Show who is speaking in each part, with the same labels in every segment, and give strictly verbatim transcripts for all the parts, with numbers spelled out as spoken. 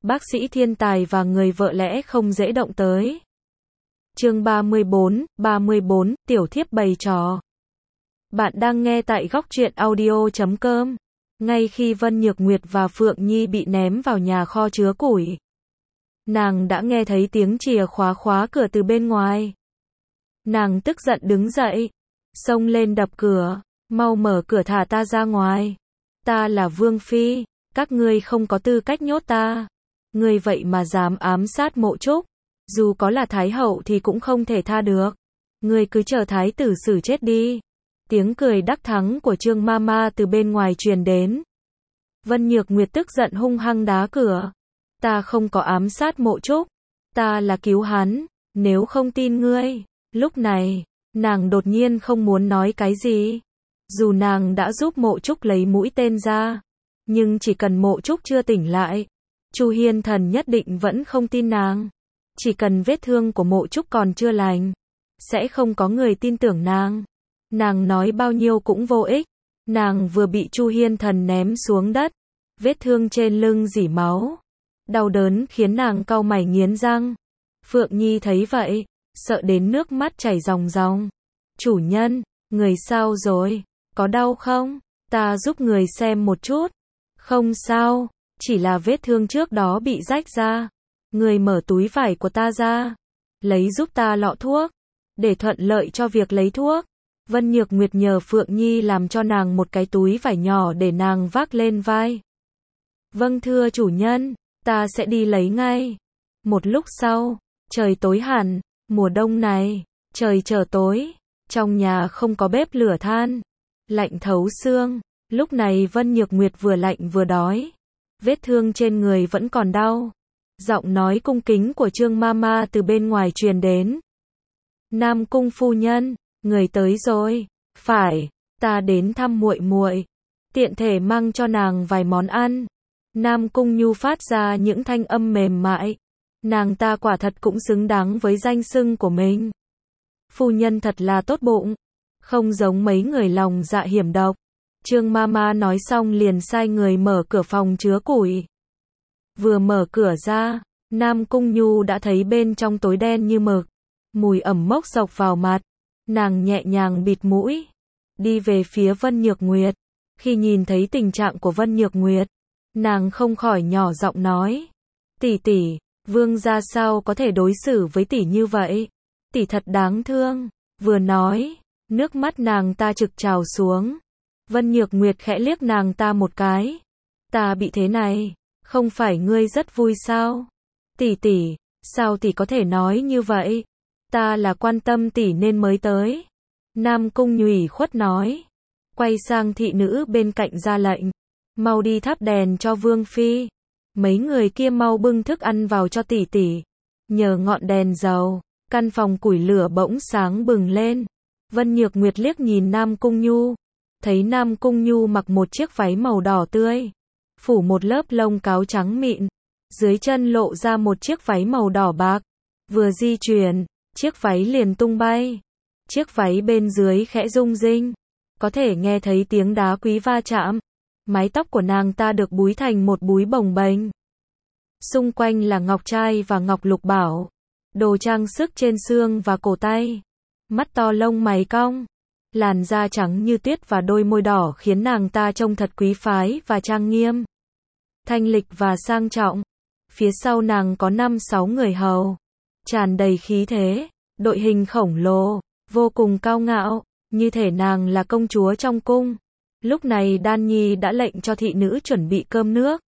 Speaker 1: bác sĩ thiên tài và người vợ lẽ không dễ động tới. Chương ba mươi bốn, ba mươi bốn, tiểu thiếp bày trò. Bạn đang nghe tại góc truyện audio chấm com. Ngay khi Vân Nhược Nguyệt và Phượng Nhi bị ném vào nhà kho chứa củi, nàng đã nghe thấy tiếng chìa khóa khóa cửa từ bên ngoài. Nàng tức giận đứng dậy, xông lên đập cửa, mau mở cửa thả ta ra ngoài. Ta là Vương Phi, các ngươi không có tư cách nhốt ta. Ngươi vậy mà dám ám sát Mộ Trúc, dù có là Thái Hậu thì cũng không thể tha được. Ngươi cứ chờ Thái tử xử chết đi. Tiếng cười đắc thắng của Trương Mama từ bên ngoài truyền đến. Vân Nhược Nguyệt tức giận hung hăng đá cửa. Ta không có ám sát Mộ Trúc, ta là cứu hắn, nếu không tin ngươi. Lúc này, nàng đột nhiên không muốn nói cái gì. Dù nàng đã giúp Mộ Trúc lấy mũi tên ra, nhưng chỉ cần Mộ Trúc chưa tỉnh lại, Chu Hiên Thần nhất định vẫn không tin nàng. Chỉ cần vết thương của Mộ Trúc còn chưa lành, sẽ không có người tin tưởng nàng. Nàng nói bao nhiêu cũng vô ích. Nàng vừa bị Chu Hiên Thần ném xuống đất, vết thương trên lưng rỉ máu, đau đớn khiến nàng cau mày nghiến răng. Phượng Nhi thấy vậy, sợ đến nước mắt chảy ròng ròng. Chủ nhân, người sao rồi? Có đau không? Ta giúp người xem một chút. Không sao, chỉ là vết thương trước đó bị rách ra. Người mở túi vải của ta ra, lấy giúp ta lọ thuốc, để thuận lợi cho việc lấy thuốc. Vân Nhược Nguyệt nhờ Phượng Nhi làm cho nàng một cái túi vải nhỏ để nàng vác lên vai. Vâng thưa chủ nhân, ta sẽ đi lấy ngay. Một lúc sau, trời tối hẳn, mùa đông này, trời trở tối, trong nhà không có bếp lửa than, lạnh thấu xương. Lúc này Vân Nhược Nguyệt vừa lạnh vừa đói, vết thương trên người vẫn còn đau. Giọng nói cung kính của Trương Mama từ bên ngoài truyền đến. Nam cung phu nhân, người tới rồi. Phải, ta đến thăm muội muội, tiện thể mang cho nàng vài món ăn. Nam cung Nhu phát ra những thanh âm mềm mại. Nàng ta quả thật cũng xứng đáng với danh xưng của mình. Phu nhân thật là tốt bụng, không giống mấy người lòng dạ hiểm độc. Trương Mama nói xong liền sai người mở cửa phòng chứa củi. Vừa mở cửa ra, Nam Cung Nhu đã thấy bên trong tối đen như mực, mùi ẩm mốc xộc vào mặt. Nàng nhẹ nhàng bịt mũi, đi về phía Vân Nhược Nguyệt. Khi nhìn thấy tình trạng của Vân Nhược Nguyệt, nàng không khỏi nhỏ giọng nói: "Tỷ tỷ, Vương gia sao có thể đối xử với tỷ như vậy? Tỷ thật đáng thương." Vừa nói, nước mắt nàng ta trực trào xuống. Vân Nhược Nguyệt khẽ liếc nàng ta một cái. "Ta bị thế này, không phải ngươi rất vui sao? Tỷ tỷ, sao tỷ có thể nói như vậy? Ta là quan tâm tỷ nên mới tới." Nam Cung Nhủy khuất nói. Quay sang thị nữ bên cạnh ra lệnh: "Mau đi thắp đèn cho Vương Phi. Mấy người kia mau bưng thức ăn vào cho tỷ tỷ." Nhờ ngọn đèn dầu, căn phòng củi lửa bỗng sáng bừng lên. Vân Nhược Nguyệt liếc nhìn Nam Cung Nhu, thấy Nam Cung Nhu mặc một chiếc váy màu đỏ tươi, phủ một lớp lông cáo trắng mịn, dưới chân lộ ra một chiếc váy màu đỏ bạc. Vừa di chuyển, chiếc váy liền tung bay. Chiếc váy bên dưới khẽ rung rinh, có thể nghe thấy tiếng đá quý va chạm. Mái tóc của nàng ta được búi thành một búi bồng bềnh. Xung quanh là ngọc trai và ngọc lục bảo, đồ trang sức trên xương và cổ tay. Mắt to lông mày cong, làn da trắng như tuyết và đôi môi đỏ khiến nàng ta trông thật quý phái và trang nghiêm, thanh lịch và sang trọng. Phía sau nàng có năm sáu người hầu, tràn đầy khí thế, đội hình khổng lồ, vô cùng cao ngạo, như thể nàng là công chúa trong cung. Lúc này Đan Nhi đã lệnh cho thị nữ chuẩn bị cơm nước.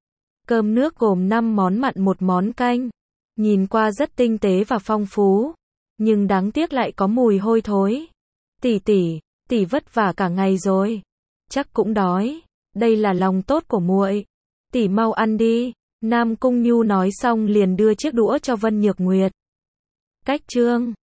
Speaker 1: Cơm nước gồm năm món mặn một món canh, nhìn qua rất tinh tế và phong phú, nhưng đáng tiếc lại có mùi hôi thối. "Tỷ tỷ, tỷ vất vả cả ngày rồi, chắc cũng đói. Đây là lòng tốt của muội, tỷ mau ăn đi." Nam Cung Nhu nói xong liền đưa chiếc đũa cho Vân Nhược Nguyệt. Cách chương